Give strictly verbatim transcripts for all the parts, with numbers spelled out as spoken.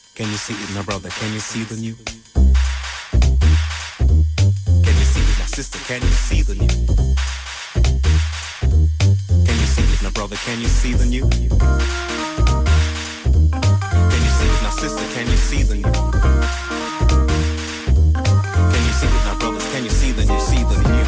Can you see it, my brother? Can you see the new? Can you see it, my sister? Can you see the new? Can you see it, my brother? Can you see the new? Can you see it, my sister? Can you see the new? Can you see it, my brothers? Can you see the new? See the new?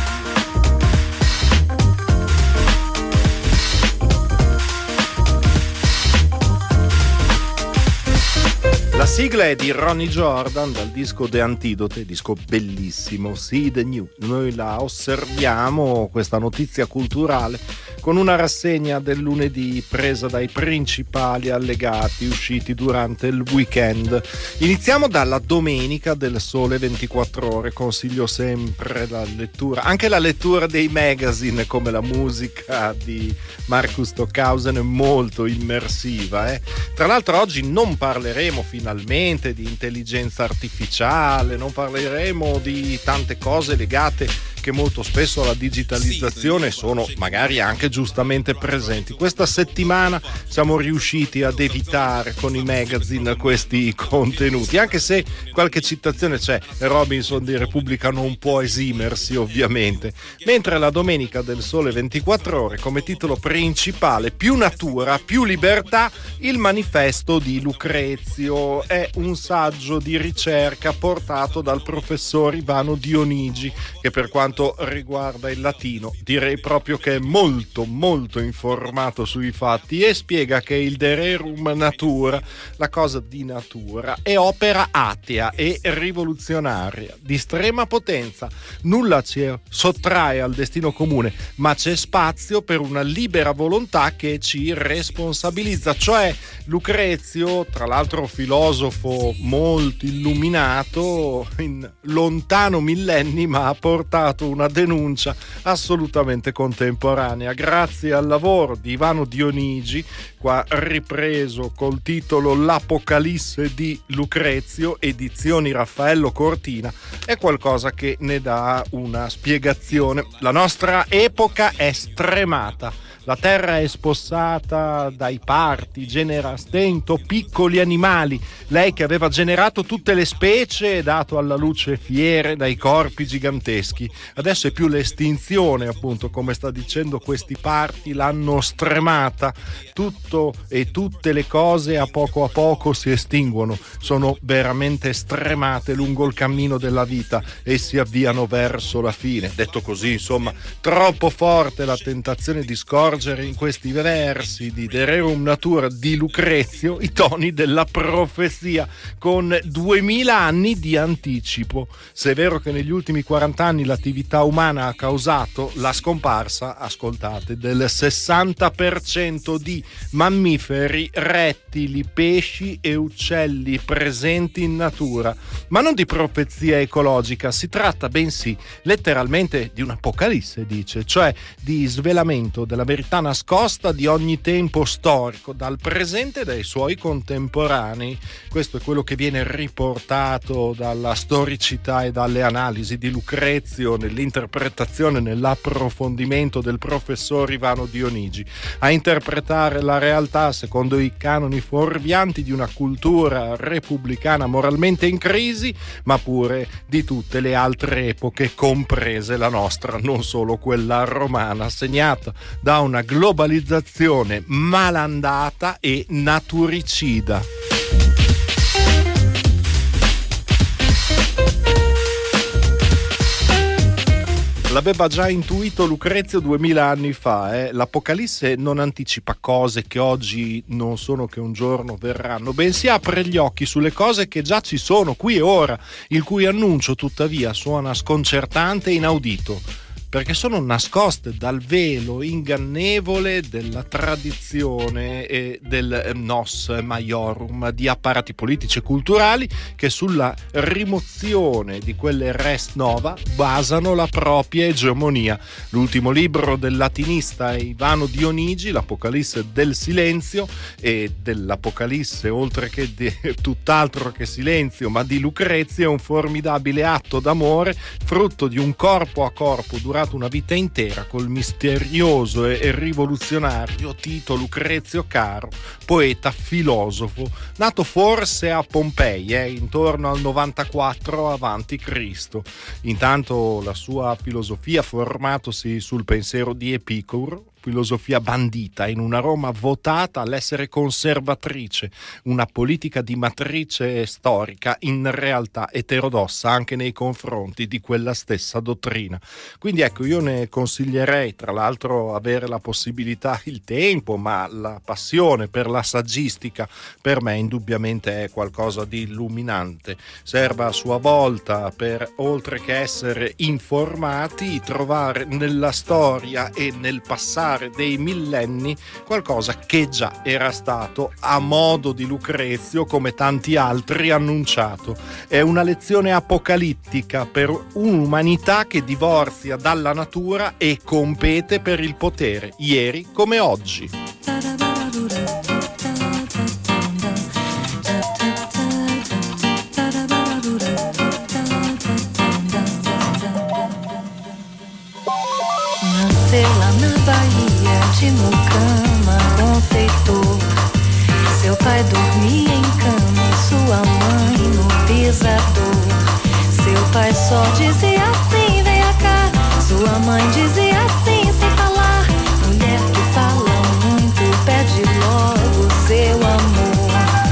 La sigla è di Ronnie Jordan dal disco The Antidote, disco bellissimo, See the New. Noi la osserviamo, questa notizia culturale, con una rassegna del lunedì presa dai principali allegati usciti durante il weekend. Iniziamo dalla domenica del Sole ventiquattro Ore, consiglio sempre la lettura, anche la lettura dei magazine, come la musica di Markus Stockhausen è molto immersiva. Eh? Tra l'altro oggi non parleremo finalmente di intelligenza artificiale, non parleremo di tante cose legate che molto spesso alla digitalizzazione sono magari anche giustamente presenti. Questa settimana siamo riusciti ad evitare con i magazine questi contenuti, anche se qualche citazione c'è. Robinson di Repubblica non può esimersi ovviamente, mentre la domenica del Sole ventiquattro Ore come titolo principale più natura, più libertà, il manifesto di Lucrezio. È un saggio di ricerca portato dal professor Ivano Dionigi, che per quanto riguarda il latino direi proprio che è molto molto informato sui fatti e spiega che il de rerum natura, la cosa di natura, è opera atea e rivoluzionaria di estrema potenza. Nulla ci sottrae al destino comune, ma c'è spazio per una libera volontà che ci responsabilizza. Cioè Lucrezio, tra l'altro filosofo molto illuminato, in lontano millenni, ma ha portato una denuncia assolutamente contemporanea grazie al lavoro di Ivano Dionigi, qua ripreso col titolo L'Apocalisse di Lucrezio, edizioni Raffaello Cortina. È qualcosa che ne dà una spiegazione. La nostra epoca è stremata. La terra è spossata dai parti, genera a stento piccoli animali. Lei che aveva generato tutte le specie e dato alla luce fiere dai corpi giganteschi. Adesso è più l'estinzione, appunto, come sta dicendo, questi parti l'hanno stremata. Tutto e tutte le cose a poco a poco si estinguono, sono veramente stremate lungo il cammino della vita e si avviano verso la fine. Detto così, insomma, troppo forte la tentazione di scorgere in questi versi di De Rerum Natura di Lucrezio i toni della profezia, con duemila anni di anticipo. Se è vero che negli ultimi quaranta anni l'attività umana ha causato la scomparsa, ascoltate, del sessanta per cento di mammiferi, rettili, pesci e uccelli presenti in natura, ma non di profezia ecologica, si tratta bensì letteralmente di un'apocalisse, dice, cioè di svelamento della verità nascosta di ogni tempo storico, dal presente e dai suoi contemporanei. Questo è quello che viene riportato dalla storicità e dalle analisi di Lucrezio nell'interpretazione, nell'approfondimento del professor Ivano Dionigi. A interpretare la realtà secondo i canoni fuorvianti di una cultura repubblicana moralmente in crisi, ma pure di tutte le altre epoche, comprese la nostra, non solo quella romana, segnata da una globalizzazione malandata e naturicida. L'aveva già intuito Lucrezio duemila anni fa. Eh? L'Apocalisse non anticipa cose che oggi non sono, che un giorno verranno, bensì apre gli occhi sulle cose che già ci sono qui e ora, il cui annuncio tuttavia suona sconcertante e inaudito, perché sono nascoste dal velo ingannevole della tradizione e del nos maiorum di apparati politici e culturali che sulla rimozione di quelle res nova basano la propria egemonia. L'ultimo libro del latinista Ivano Dionigi, l'Apocalisse del silenzio, e dell'Apocalisse, oltre che di tutt'altro che silenzio, ma di Lucrezio, è un formidabile atto d'amore, frutto di un corpo a corpo durante lavorato una vita intera col misterioso e rivoluzionario Tito Lucrezio Caro, poeta filosofo, nato forse a Pompei, eh, intorno al novantaquattro avanti Cristo. Intanto la sua filosofia, formatosi sul pensiero di Epicuro, filosofia bandita in una Roma votata all'essere conservatrice, una politica di matrice storica in realtà eterodossa anche nei confronti di quella stessa dottrina. Quindi ecco, io ne consiglierei, tra l'altro, avere la possibilità, il tempo, ma la passione per la saggistica per me indubbiamente è qualcosa di illuminante. Serve a sua volta per, oltre che essere informati, trovare nella storia e nel passato dei millenni qualcosa che già era stato, a modo di Lucrezio, come tanti altri, annunciato. È una lezione apocalittica per un'umanità che divorzia dalla natura e compete per il potere, ieri come oggi. De mucama, confeitor. Seu pai dormia em cama e sua mãe no pisador. Seu pai só dizia assim, venha cá. Sua mãe dizia assim, sem falar. Mulher que fala muito, pede logo seu amor.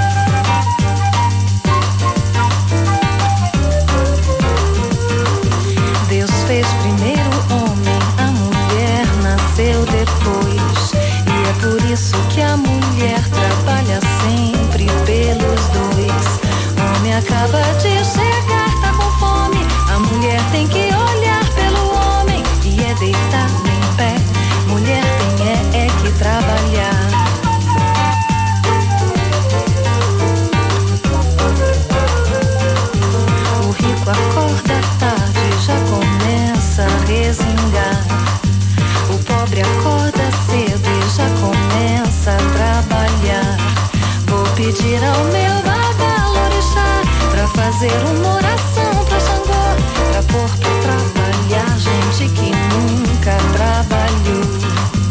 Deus fez primeiro o homem, a mulher nasceu depois. Por isso que a mulher trabalha sempre pelos dois. Homem acaba de chegar, tá com fome. A mulher tem que olhar pelo homem e é deitado em pé. Mulher tem é, é que trabalhar. O rico acorda tarde, já começa a resingar. O pobre acorda cedo e já começa a trabalhar. Vou pedir ao meu babalorixá pra fazer uma oração pra Xangô, pra pôr pra trabalhar gente que nunca trabalhou.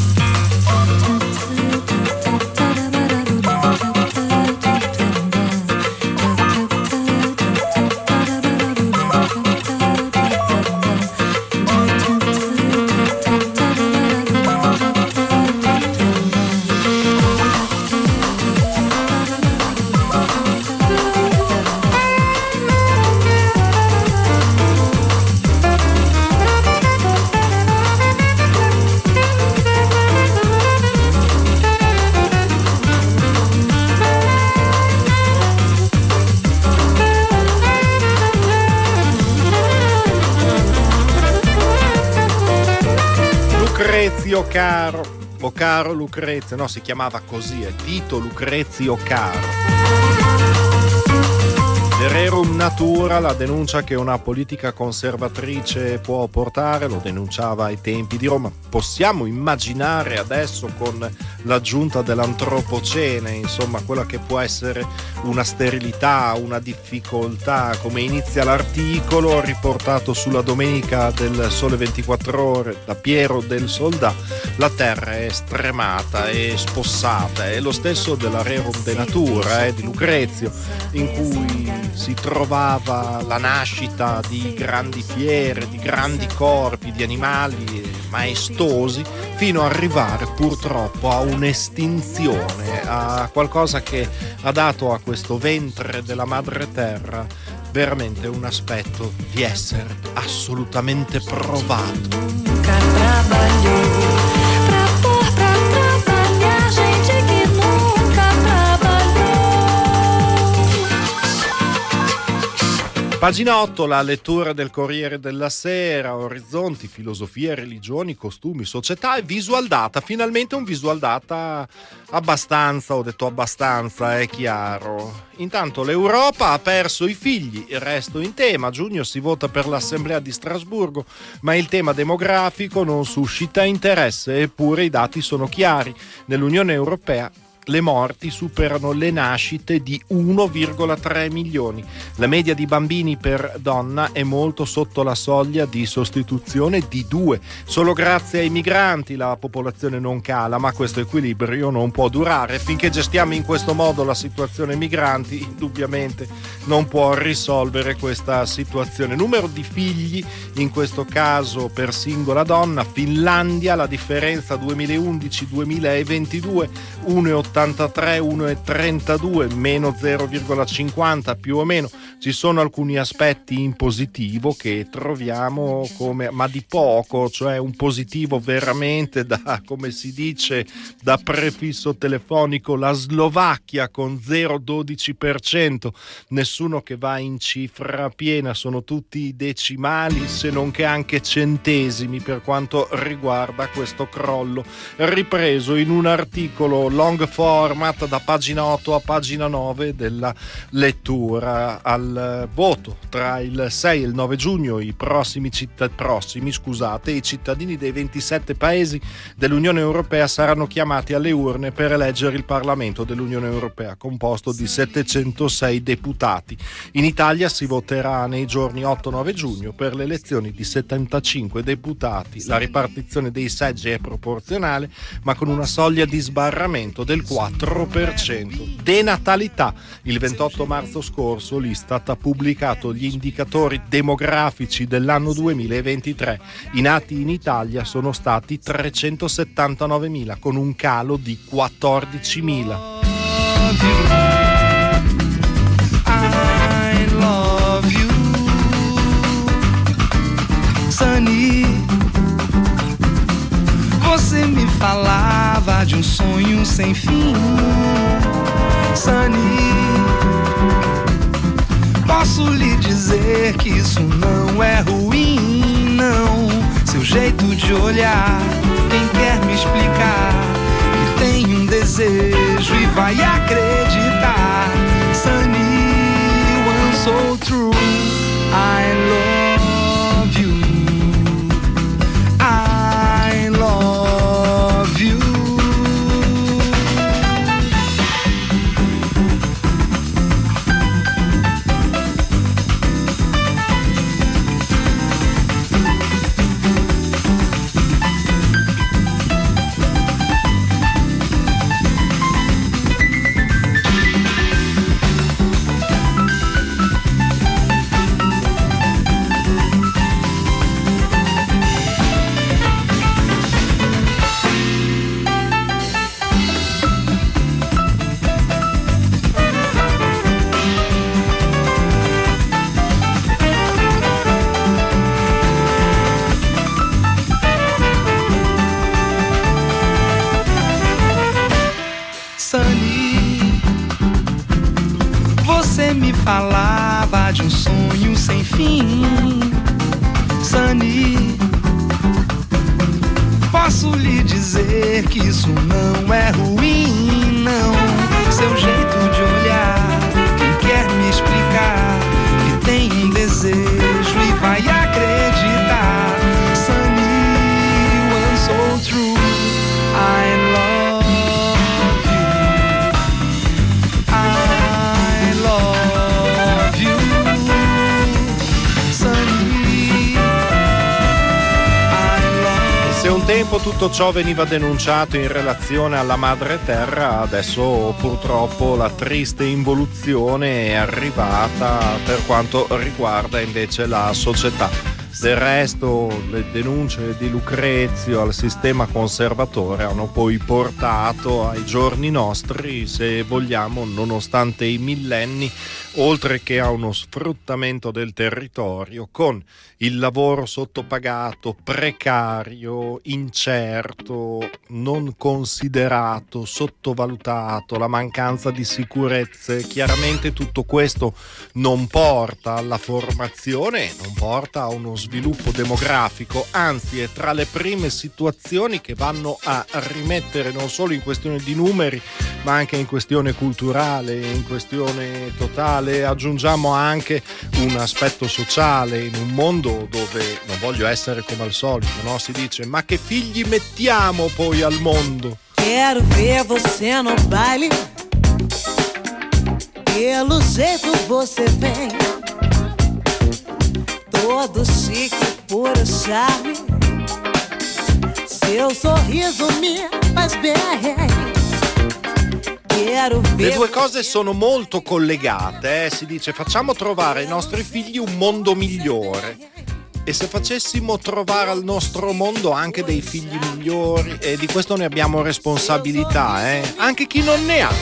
Lucrezio Caro, o Caro Lucrezio, no, si chiamava così, è Tito Lucrezio Caro. De Rerum Natura, la denuncia che una politica conservatrice può portare, lo denunciava ai tempi di Roma. Possiamo immaginare adesso con l'aggiunta dell'antropocene, insomma, quella che può essere una sterilità, una difficoltà, come inizia l'articolo riportato sulla Domenica del Sole ventiquattro Ore da Piero del Soldà. La terra è stremata e spossata, è lo stesso della Rerum de Natura eh, di Lucrezio, in cui si trovava la nascita di grandi fiere, di grandi corpi, di animali maestosi, fino ad arrivare purtroppo a un'estinzione, a qualcosa che ha dato a questo ventre della madre terra veramente un aspetto di essere assolutamente provato. Pagina otto, la lettura del Corriere della Sera, orizzonti, filosofia, religioni, costumi, società e visual data. Finalmente un visual data abbastanza, ho detto abbastanza, è chiaro. Intanto l'Europa ha perso i figli, il resto in tema. A giugno si vota per l'Assemblea di Strasburgo, ma il tema demografico non suscita interesse, eppure i dati sono chiari. Nell'Unione Europea le morti superano le nascite di uno virgola tre milioni. La media di bambini per donna è molto sotto la soglia di sostituzione di due. Solo grazie ai migranti la popolazione non cala, ma questo equilibrio non può durare. Finché gestiamo in questo modo la situazione migranti, indubbiamente non può risolvere questa situazione. Numero di figli, in questo caso per singola donna: Finlandia, la differenza duemilaundici duemilaventidue uno virgola ottantatré, uno virgola trentadue, meno zero virgola cinquanta più o meno. Ci sono alcuni aspetti in positivo che troviamo come, ma di poco, cioè un positivo veramente da, come si dice, da prefisso telefonico. La Slovacchia con zero virgola dodici per cento, nessuno che va in cifra piena, sono tutti decimali, se non che anche centesimi per quanto riguarda questo crollo, ripreso in un articolo long format da pagina otto a pagina nove della lettura. Al voto tra il sei e il nove giugno i prossimi, citt- prossimi scusate, i cittadini dei ventisette paesi dell'Unione Europea saranno chiamati alle urne per eleggere il Parlamento dell'Unione Europea, composto di settecentosei deputati. In Italia si voterà nei giorni otto nove giugno per le elezioni di settantacinque deputati. La ripartizione dei seggi è proporzionale, ma con una soglia di sbarramento del quattro per cento. Denatalità. Il ventotto marzo scorso l'Istat ha pubblicato gli indicatori demografici dell'anno duemilaventitré. I nati in Italia sono stati trecentosettantanovemila, con un calo di quattordicimila. I love you, Sunny. Você me falava de um sonho sem fim, Sunny. Posso lhe dizer que isso não é ruim, não. Seu jeito de olhar, quem quer me explicar que tem um desejo e vai acreditar, Sunny, one so true. I love you, I love you. Falava de um sonho sem fim, Sunny. Posso lhe dizer que isso não é ruim, não. Seu jeito de olhar, quem quer me explicar que tem um desejo e vai acreditar, Sunny, one so true. I love un tempo tutto ciò veniva denunciato in relazione alla madre terra, adesso purtroppo la triste involuzione è arrivata per quanto riguarda invece la società. Del resto le denunce di Lucrezio al sistema conservatore hanno poi portato ai giorni nostri, se vogliamo, nonostante i millenni, oltre che a uno sfruttamento del territorio con il lavoro sottopagato, precario, incerto, non considerato, sottovalutato, la mancanza di sicurezze. Chiaramente tutto questo non porta alla formazione, non porta a uno sviluppo demografico, anzi è tra le prime situazioni che vanno a rimettere non solo in questione di numeri, ma anche in questione culturale, in questione totale. Aggiungiamo anche un aspetto sociale in un mondo dove, non voglio essere come al solito, no? Si dice: ma che figli mettiamo poi al mondo? Quero ver você no baile. Pelo jeito você vem, todo chique, puro charme. Seu sorriso me faz bem. Quero ver. Le due cose sono molto collegate, eh? Si dice facciamo trovare ai nostri figli un mondo migliore. E se facessimo trovare al nostro mondo anche dei figli migliori, e di questo ne abbiamo responsabilità, eh? Anche chi non ne ha.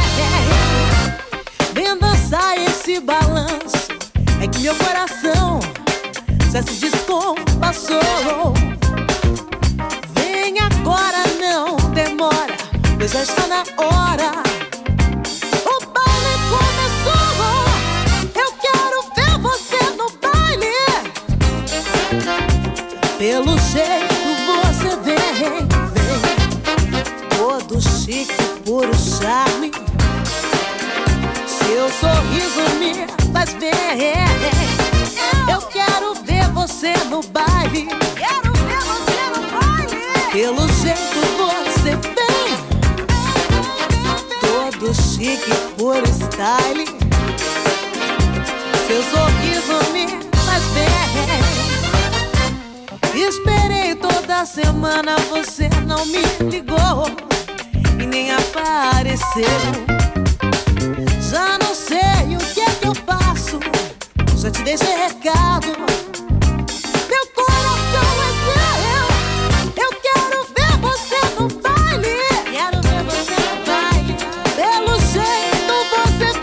Vem dançar esse balanço, é que meu coração já se descompassou. Vem agora, não demora, pois já está na hora. O baile começou, eu quero ver você no baile. Pelo jeito você vem, vem, todo chique, puro charme. Seu sorriso me faz bem. Eu quero ver você no baile. Quero ver você no baile. Pelo jeito você vem, todo chique, puro style. Seu sorriso me faz bem. Esperei toda semana, você não me ligou e nem apareceu. Já não sei o que é que eu faço, já te deixei recado. Meu coração é seu, eu quero ver você no baile. Quero ver você no baile. Pelo jeito você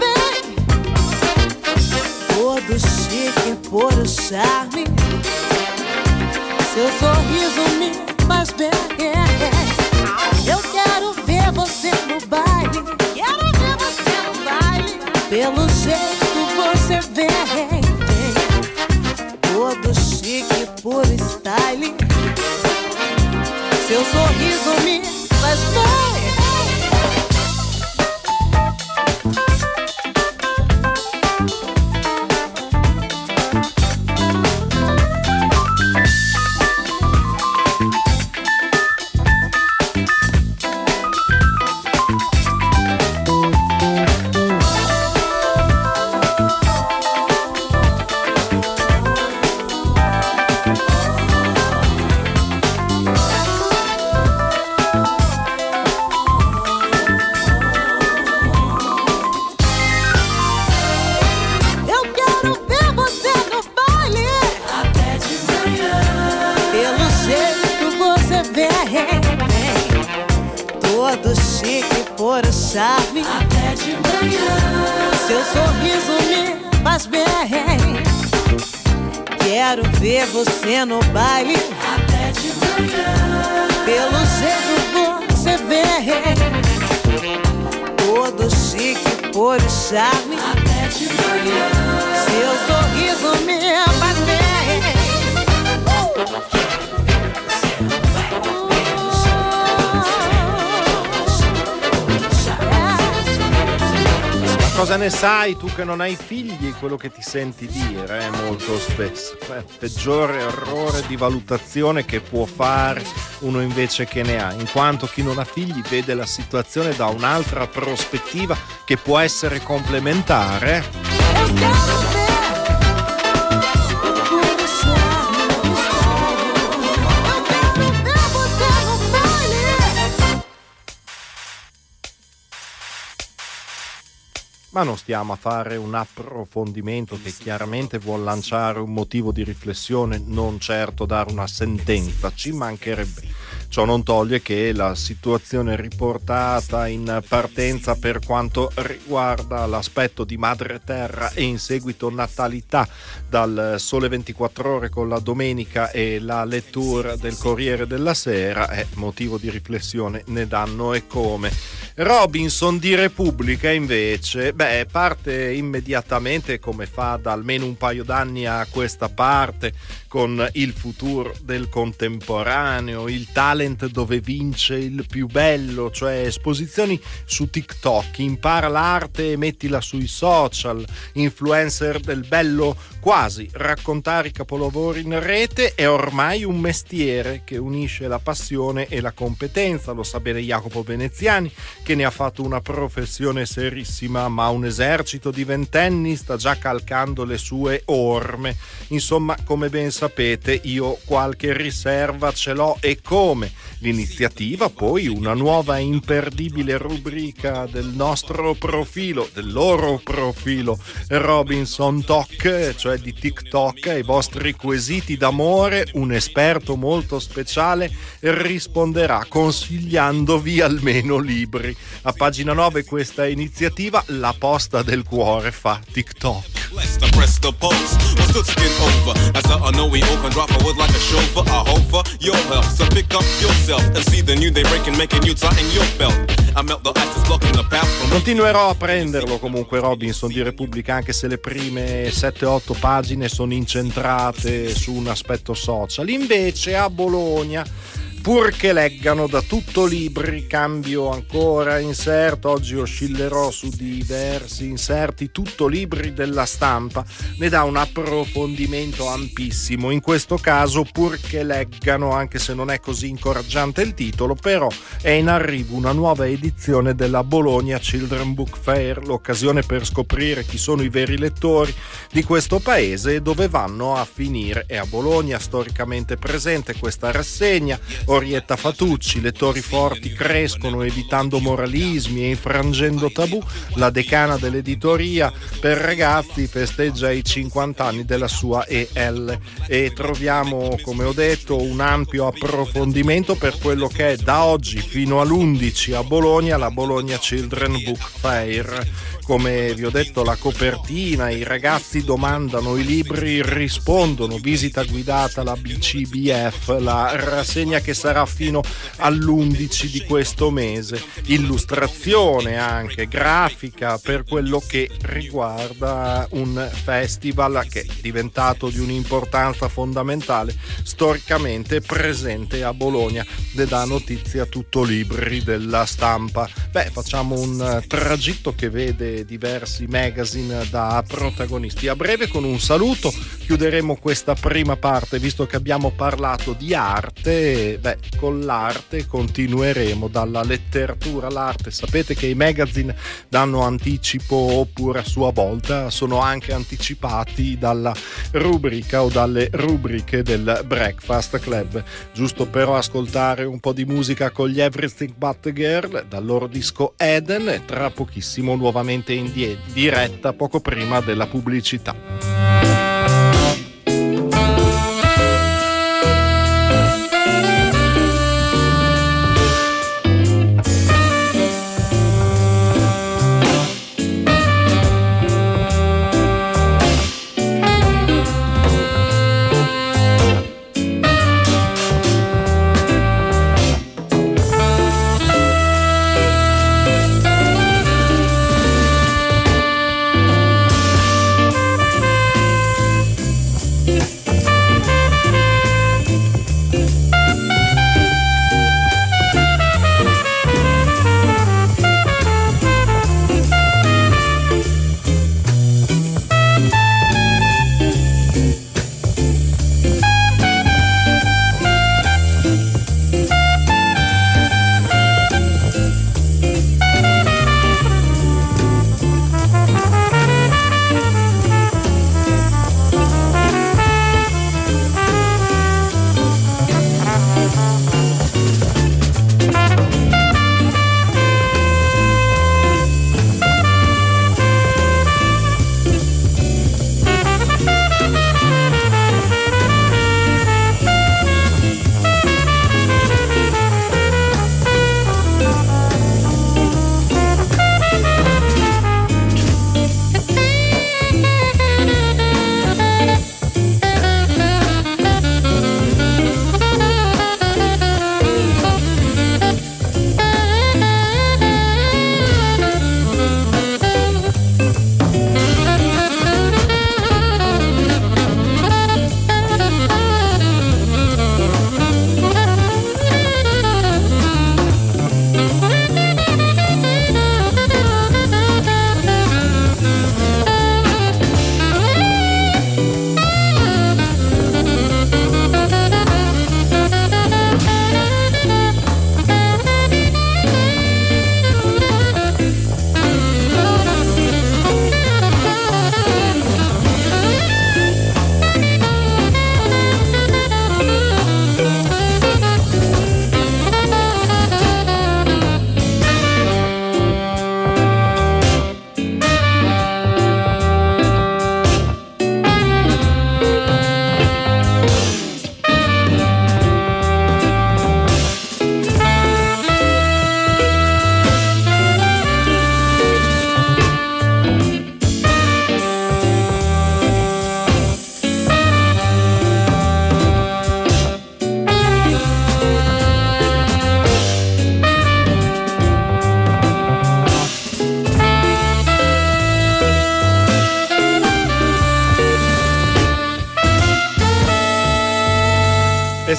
vem, todo chique, puro charme. Seu sorriso me faz bem. Eu quero ver você no baile. Quero ver você no baile. Pelo jeito você vem, vem, todo chique, puro style. Seu sorriso me faz bem. Charme. Até de manhã. Seu sorriso me faz bem. Quero ver você no baile. Até de manhã. Pelo jeito você vem, todo chique, puro charme. Até de manhã. Seu sorriso me faz bem. Cosa ne sai tu che non hai figli? Quello che ti senti dire eh, molto spesso. Eh, peggiore errore di valutazione che può fare uno invece che ne ha, in quanto chi non ha figli vede la situazione da un'altra prospettiva che può essere complementare. Ma non stiamo a fare un approfondimento che chiaramente vuol lanciare un motivo di riflessione, non certo dare una sentenza, ci mancherebbe. Ciò non toglie che la situazione riportata in partenza per quanto riguarda l'aspetto di madre terra e in seguito natalità dal Sole ventiquattro Ore con la domenica e la lettura del Corriere della Sera è motivo di riflessione, ne danno e come. Robinson di Repubblica invece, beh, parte immediatamente, come fa da almeno un paio d'anni a questa parte, con il futuro del contemporaneo, il talent dove vince il più bello, cioè esposizioni su TikTok, impara l'arte e mettila sui social, influencer del bello quasi, raccontare i capolavori in rete è ormai un mestiere che unisce la passione e la competenza, lo sa bene Jacopo Veneziani, che ne ha fatto una professione serissima, ma un esercito di ventenni sta già calcando le sue orme. Insomma, come ben sapete, io qualche riserva ce l'ho, e come. L'iniziativa poi una nuova e imperdibile rubrica del nostro profilo, del loro profilo Robinson Talk, cioè di TikTok, ai vostri quesiti d'amore un esperto molto speciale risponderà consigliandovi almeno libri. A pagina nove questa iniziativa, la posta del cuore fa TikTok. Continuerò a prenderlo comunque Robinson di Repubblica, anche se le prime sette otto pagine sono incentrate su un aspetto social. Invece a Bologna, pur che leggano da tutto libri, cambio ancora inserto, oggi oscillerò su diversi inserti, tutto libri della Stampa, ne dà un approfondimento ampissimo. In questo caso pur che leggano, anche se non è così incoraggiante il titolo, però è in arrivo una nuova edizione della Bologna Children Book Fair, l'occasione per scoprire chi sono i veri lettori di questo paese e dove vanno a finire. È a Bologna storicamente presente questa rassegna. Orietta Fatucci, lettori forti crescono evitando moralismi e infrangendo tabù. La decana dell'editoria per ragazzi festeggia i cinquanta anni della sua E L e troviamo, come ho detto, un ampio approfondimento per quello che è da oggi fino all'undici a Bologna la Bologna Children Book Fair. Come vi ho detto, la copertina, i ragazzi domandano, i libri rispondono, visita guidata, la B C B F, la rassegna che sarà fino all'undici di questo mese, illustrazione anche grafica per quello che riguarda un festival che è diventato di un'importanza fondamentale, storicamente presente a Bologna, ne dà notizia tutto libri della Stampa. Beh, facciamo un tragitto che vede diversi magazine da protagonisti. A breve, con un saluto, chiuderemo questa prima parte, visto che abbiamo parlato di arte. Beh, con l'arte continueremo, dalla letteratura all'arte. Sapete che i magazine danno anticipo, oppure a sua volta sono anche anticipati dalla rubrica o dalle rubriche del Breakfast Club. Giusto però ascoltare un po' di musica con gli Everything But The Girl dal loro disco Eden, e tra pochissimo nuovamente in die- diretta poco prima della pubblicità.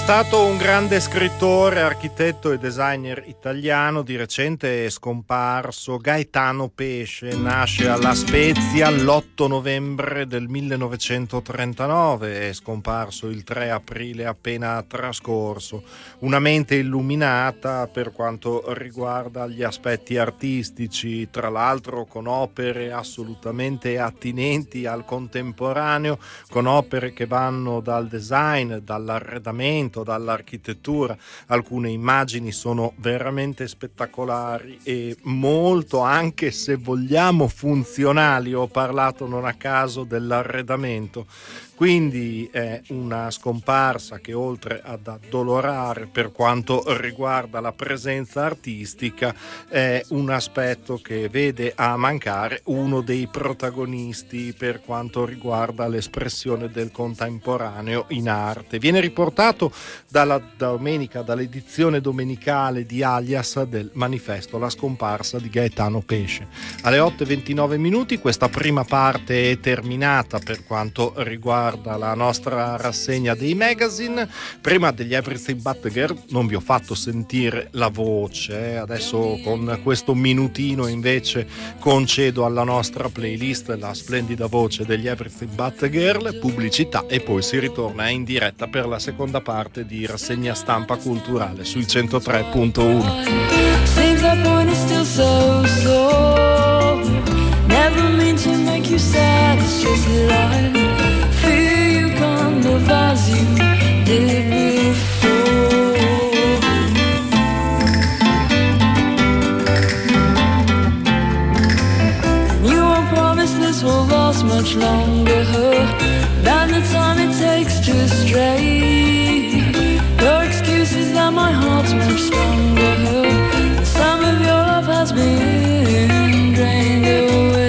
stato un grande scrittore, architetto e designer italiano. Di recente è scomparso Gaetano Pesce. Nasce a La Spezia l'otto novembre del millenovecentotrentanove, è scomparso il tre aprile appena trascorso. Una mente illuminata per quanto riguarda gli aspetti artistici, tra l'altro con opere assolutamente attinenti al contemporaneo, con opere che vanno dal design, dall'arredamento, dall'architettura. Alcune immagini sono veramente spettacolari e molto, anche se vogliamo, funzionali. Ho parlato non a caso dell'arredamento. Quindi è una scomparsa che, oltre ad addolorare per quanto riguarda la presenza artistica, è un aspetto che vede a mancare uno dei protagonisti per quanto riguarda l'espressione del contemporaneo in arte. Viene riportato dalla domenica, dall'edizione domenicale di Alias del manifesto La scomparsa di Gaetano Pesce. Alle otto e ventinove minuti questa prima parte è terminata per quanto riguarda la nostra rassegna dei magazine. Prima degli Everything But The Girl non vi ho fatto sentire la voce, adesso con questo minutino invece concedo alla nostra playlist la splendida voce degli Everything But The Girl, pubblicità e poi si ritorna in diretta per la seconda parte di rassegna stampa culturale sui centotré punto uno. Never mean to make you sad, it's just life. Feel you come of as you did before. And you won't promise this will last much longer than the time it takes to stray. Your excuse is that my heart's much stronger, and some of your love has been drained away.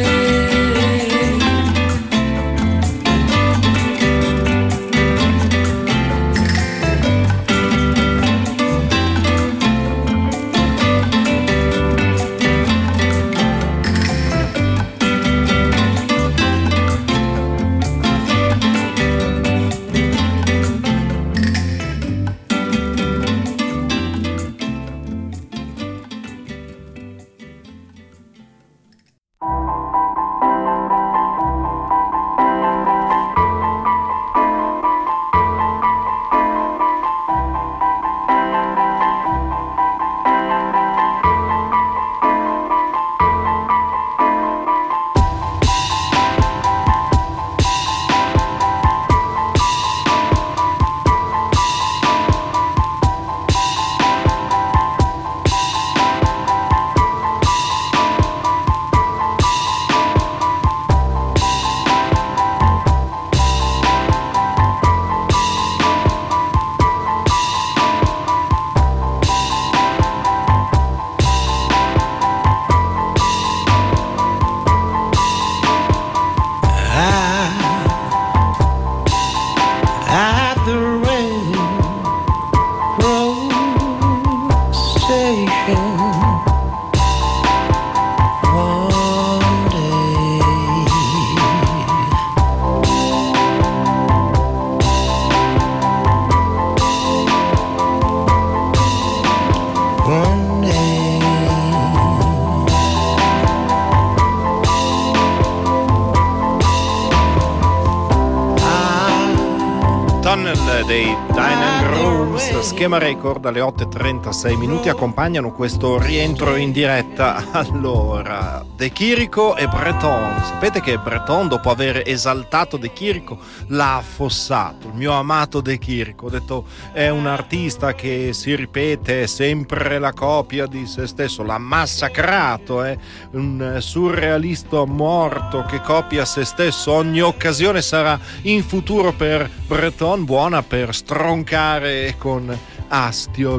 Dei Dining Rooms, Schema Record alle otto e trentasei minuti accompagnano questo rientro in diretta. Allora, De Chirico e Breton. Sapete che Breton, dopo aver esaltato De Chirico, l'ha affossato. Il mio amato De Chirico, ho detto, è un artista che si ripete, è sempre la copia di se stesso, l'ha massacrato, è un surrealista morto che copia se stesso. Ogni occasione sarà in futuro per Breton buona per stroncare con astio il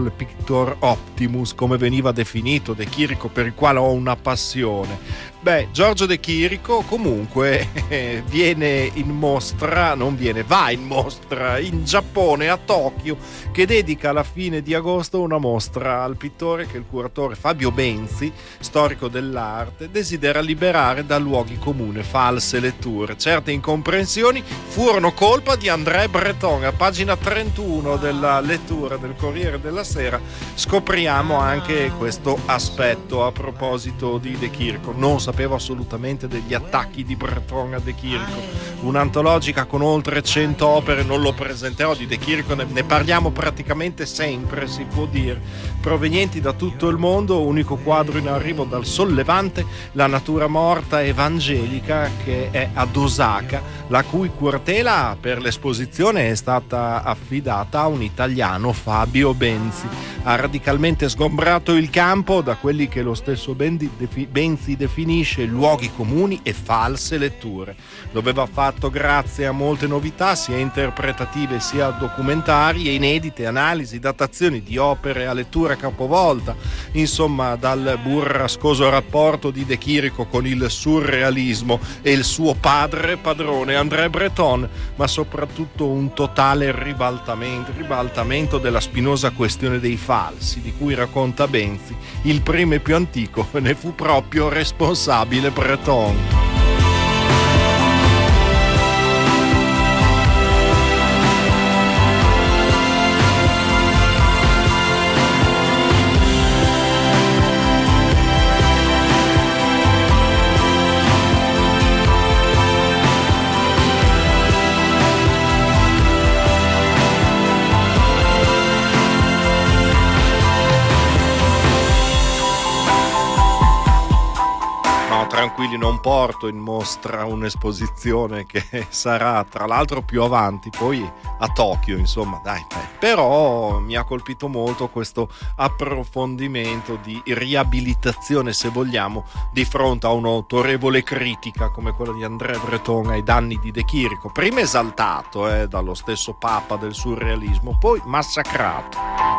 Victor Optimus, come veniva definito De Chirico, per il quale ho una passione. Beh, Giorgio De Chirico comunque eh, viene in mostra, non viene, va in mostra in Giappone, a Tokyo, che dedica alla fine di agosto una mostra al pittore che il curatore Fabio Benzi, storico dell'arte, desidera liberare da luoghi comuni, false letture. Certe incomprensioni furono colpa di André Breton. A pagina trentuno della lettura del Corriere della Sera scopriamo anche questo aspetto a proposito di De Chirico. Non sapevo assolutamente degli attacchi di Breton a De Chirico. Un'antologica con oltre cento opere, non lo presenterò, di De Chirico ne, ne parliamo praticamente sempre, si può dire, provenienti da tutto il mondo. Unico quadro in arrivo dal Sollevante, La natura morta evangelica, che è ad Osaka, la cui curatela per l'esposizione è stata affidata a un italiano, Fabio Benzi. Ha radicalmente sgombrato il campo da quelli che lo stesso Benzi definisce luoghi comuni e false letture. Dove va fatto grazie a molte novità, sia interpretative sia documentarie, inedite, analisi, datazioni di opere a lettura capovolta, insomma dal burrascoso rapporto di De Chirico con il surrealismo e il suo padre padrone André Breton, ma soprattutto un totale ribaltamento, ribaltamento della spinosa questione dei falsi, di cui racconta Benzi. Il primo e più antico ne fu proprio responsabile Breton. Tranquilli, non porto in mostra un'esposizione che sarà tra l'altro più avanti, poi a Tokyo, insomma, dai, beh. Però mi ha colpito molto questo approfondimento di riabilitazione, se vogliamo, di fronte a un'autorevole critica come quella di André Breton ai danni di De Chirico, prima esaltato eh, dallo stesso papa del surrealismo, poi massacrato.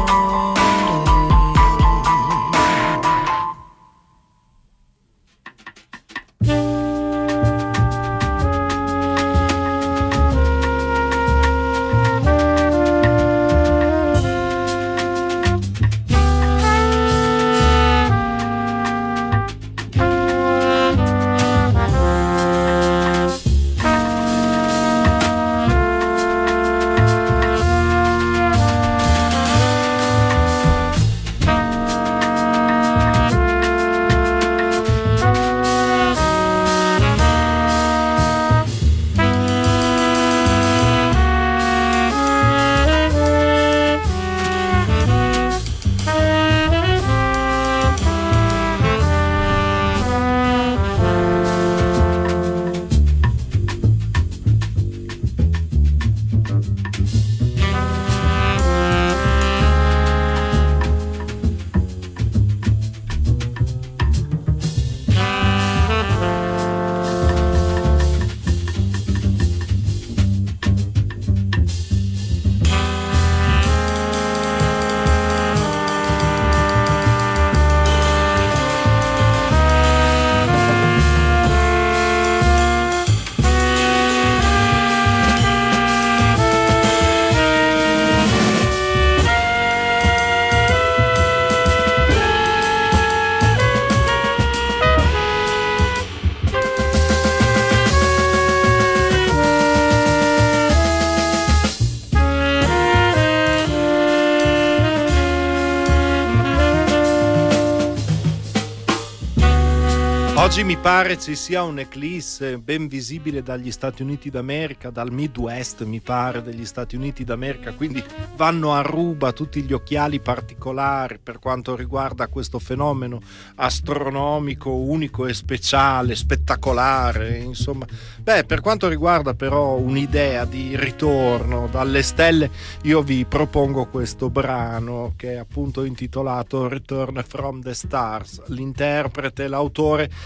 Oggi mi pare ci sia un'eclisse ben visibile dagli Stati Uniti d'America, dal Midwest mi pare degli Stati Uniti d'America, quindi vanno a ruba tutti gli occhiali particolari per quanto riguarda questo fenomeno astronomico unico e speciale, spettacolare, insomma. Beh, per quanto riguarda però un'idea di ritorno dalle stelle, io vi propongo questo brano che è appunto intitolato Return from the Stars. L'interprete, l'autore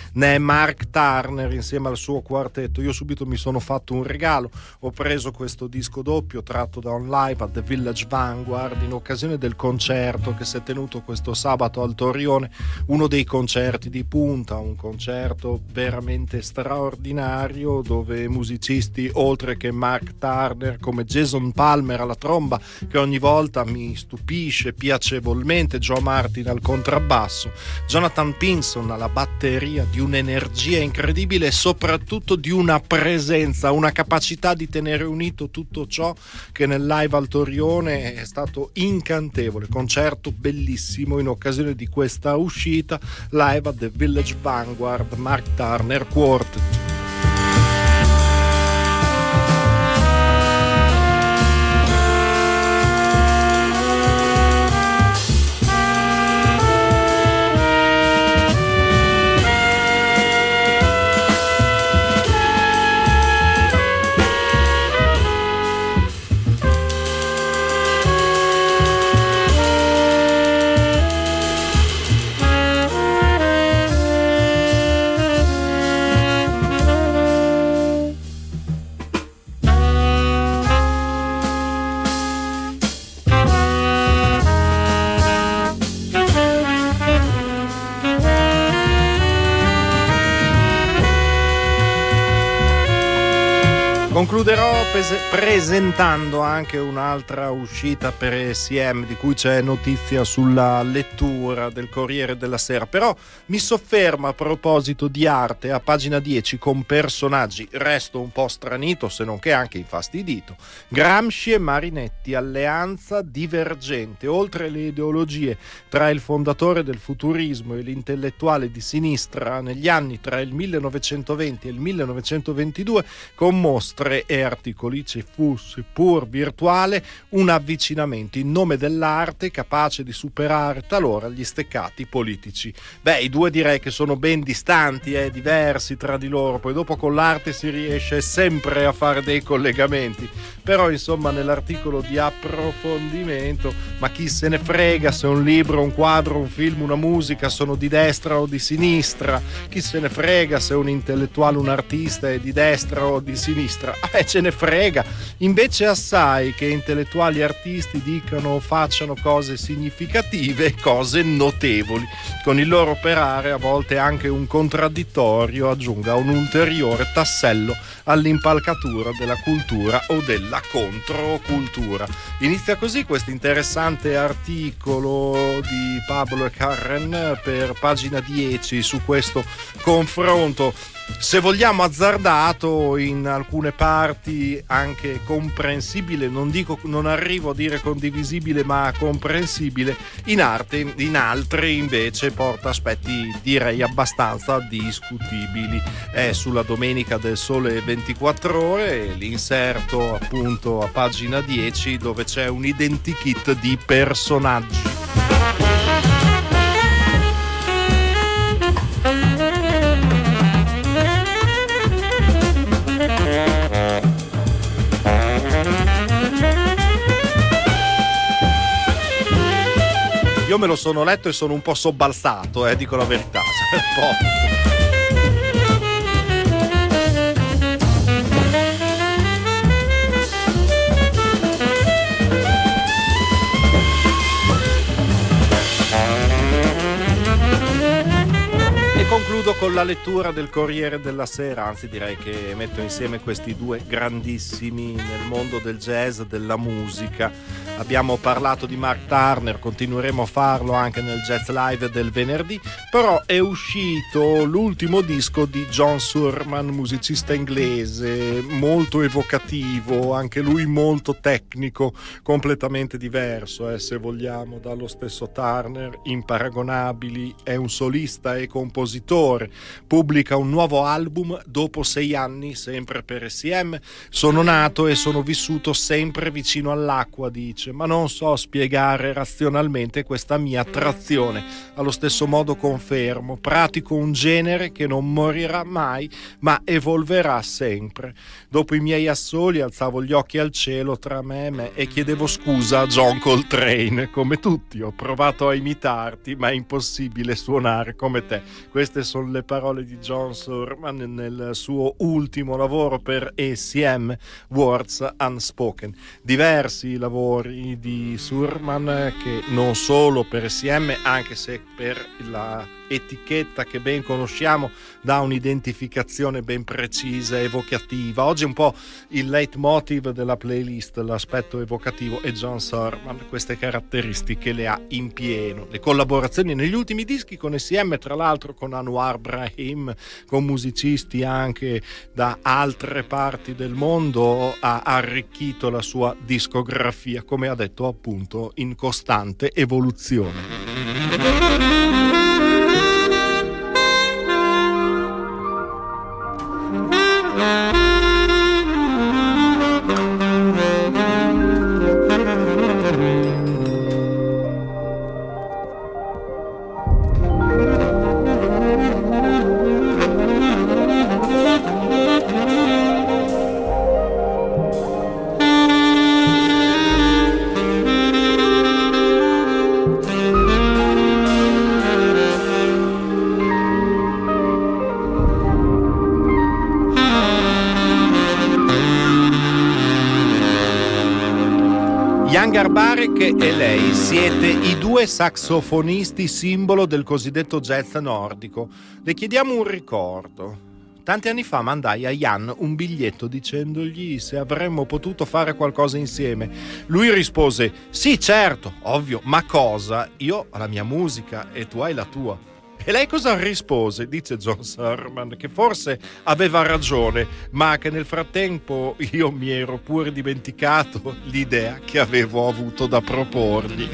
ne è Mark Turner insieme al suo quartetto. Io subito mi sono fatto un regalo, ho preso questo disco doppio tratto da un live a The Village Vanguard in occasione del concerto che si è tenuto questo sabato al Torrione, uno dei concerti di punta, un concerto veramente straordinario dove musicisti oltre che Mark Turner come Jason Palmer alla tromba, che ogni volta mi stupisce piacevolmente, Joe Martin al contrabbasso, Jonathan Pinson alla batteria, di un'energia incredibile e soprattutto di una presenza, una capacità di tenere unito tutto ciò che nel live al Torrione è stato incantevole. Concerto bellissimo in occasione di questa uscita live a The Village Vanguard, Mark Turner Quartet. Concluderò pes- presentando anche un'altra uscita per E S M di cui c'è notizia sulla lettura del Corriere della Sera, però mi soffermo a proposito di arte a pagina dieci con personaggi, resto un po' stranito se non che anche infastidito. Gramsci e Marinetti, alleanza divergente, oltre le ideologie tra il fondatore del futurismo e l'intellettuale di sinistra negli anni tra il millenovecentoventi e il millenovecentoventidue, con mostre e articoli ci fu, seppur virtuale, un avvicinamento in nome dell'arte capace di superare talora gli steccati politici. Beh, i due direi che sono ben distanti e eh, diversi tra di loro, poi dopo con l'arte si riesce sempre a fare dei collegamenti, però insomma nell'articolo di approfondimento, ma chi se ne frega se un libro, un quadro, un film, una musica sono di destra o di sinistra, chi se ne frega se un intellettuale, un artista è di destra o di sinistra. Eh, ce ne frega, invece assai che intellettuali e artisti dicano o facciano cose significative, cose notevoli, con il loro operare a volte anche un contraddittorio aggiunga un ulteriore tassello all'impalcatura della cultura o della controcultura. Inizia così questo interessante articolo di Pablo Carren per pagina dieci su questo confronto, se vogliamo azzardato, in alcune parti anche comprensibile, non dico, non arrivo a dire condivisibile, ma comprensibile, in arte, in altri invece porta aspetti direi abbastanza discutibili. È sulla Domenica del Sole ventiquattro Ore, l'inserto appunto a pagina dieci dove c'è un identikit di personaggi. Io me lo sono letto e sono un po' sobbalzato, eh, dico la verità. Un po'. Concludo con la lettura del Corriere della Sera, anzi direi che metto insieme questi due grandissimi nel mondo del jazz, della musica. Abbiamo parlato di Mark Turner, continueremo a farlo anche nel Jazz Live del venerdì, però è uscito l'ultimo disco di John Surman, musicista inglese, molto evocativo, anche lui molto tecnico, completamente diverso, eh, se vogliamo, dallo stesso Turner, imparagonabili, è un solista e compositore. Pubblica un nuovo album dopo sei anni, sempre per E S M. Sono nato e sono vissuto sempre vicino all'acqua, dice, ma non so spiegare razionalmente questa mia attrazione. Allo stesso modo confermo, pratico un genere che non morirà mai, ma evolverà sempre. Dopo i miei assoli alzavo gli occhi al cielo tra me e me e chiedevo scusa a John Coltrane. Come tutti ho provato a imitarti, ma è impossibile suonare come te. Questo queste sono le parole di John Surman nel suo ultimo lavoro per E C M, Words Unspoken. Diversi lavori di Surman che non solo per E C M, anche se per la etichetta che ben conosciamo dà un'identificazione ben precisa, evocativa. Oggi un po' il leitmotiv della playlist, l'aspetto evocativo, e John Surman queste caratteristiche le ha in pieno. Le collaborazioni negli ultimi dischi con E C M, tra l'altro con Anwar Brahim, con musicisti anche da altre parti del mondo, ha arricchito la sua discografia, come ha detto appunto, in costante evoluzione. Garbarek e lei siete i due saxofonisti simbolo del cosiddetto jazz nordico. Le chiediamo un ricordo. Tanti anni fa mandai a Jan un biglietto dicendogli se avremmo potuto fare qualcosa insieme. Lui rispose: sì, certo, ovvio, ma cosa? Io ho la mia musica e tu hai la tua. E lei cosa rispose? Dice John Surman, che forse aveva ragione, ma che nel frattempo io mi ero pure dimenticato l'idea che avevo avuto da proporgli.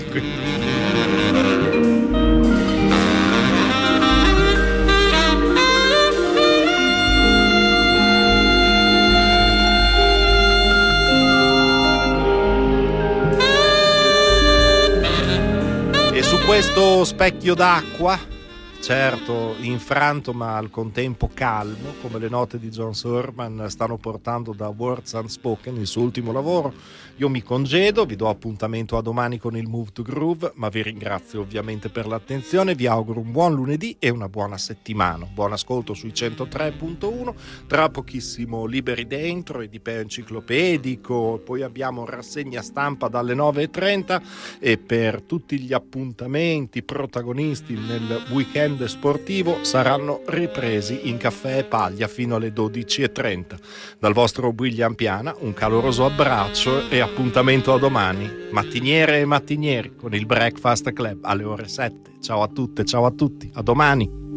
E su questo specchio d'acqua, certo infranto ma al contempo calmo, come le note di John Surman stanno portando da Words Unspoken, il suo ultimo lavoro, io mi congedo, vi do appuntamento a domani con il Move to Groove, ma vi ringrazio ovviamente per l'attenzione, vi auguro un buon lunedì e una buona settimana. Buon ascolto sui centotré virgola uno, tra pochissimo Liberi Dentro, Edipeo Enciclopedico, poi abbiamo rassegna stampa dalle nove e trenta, e per tutti gli appuntamenti protagonisti nel weekend sportivo saranno ripresi in Caffè e Paglia fino alle dodici e trenta. Dal vostro William Piana un caloroso abbraccio e appuntamento a domani, mattiniere e mattinieri, con il Breakfast Club alle ore sette. Ciao a tutte, ciao a tutti, a domani.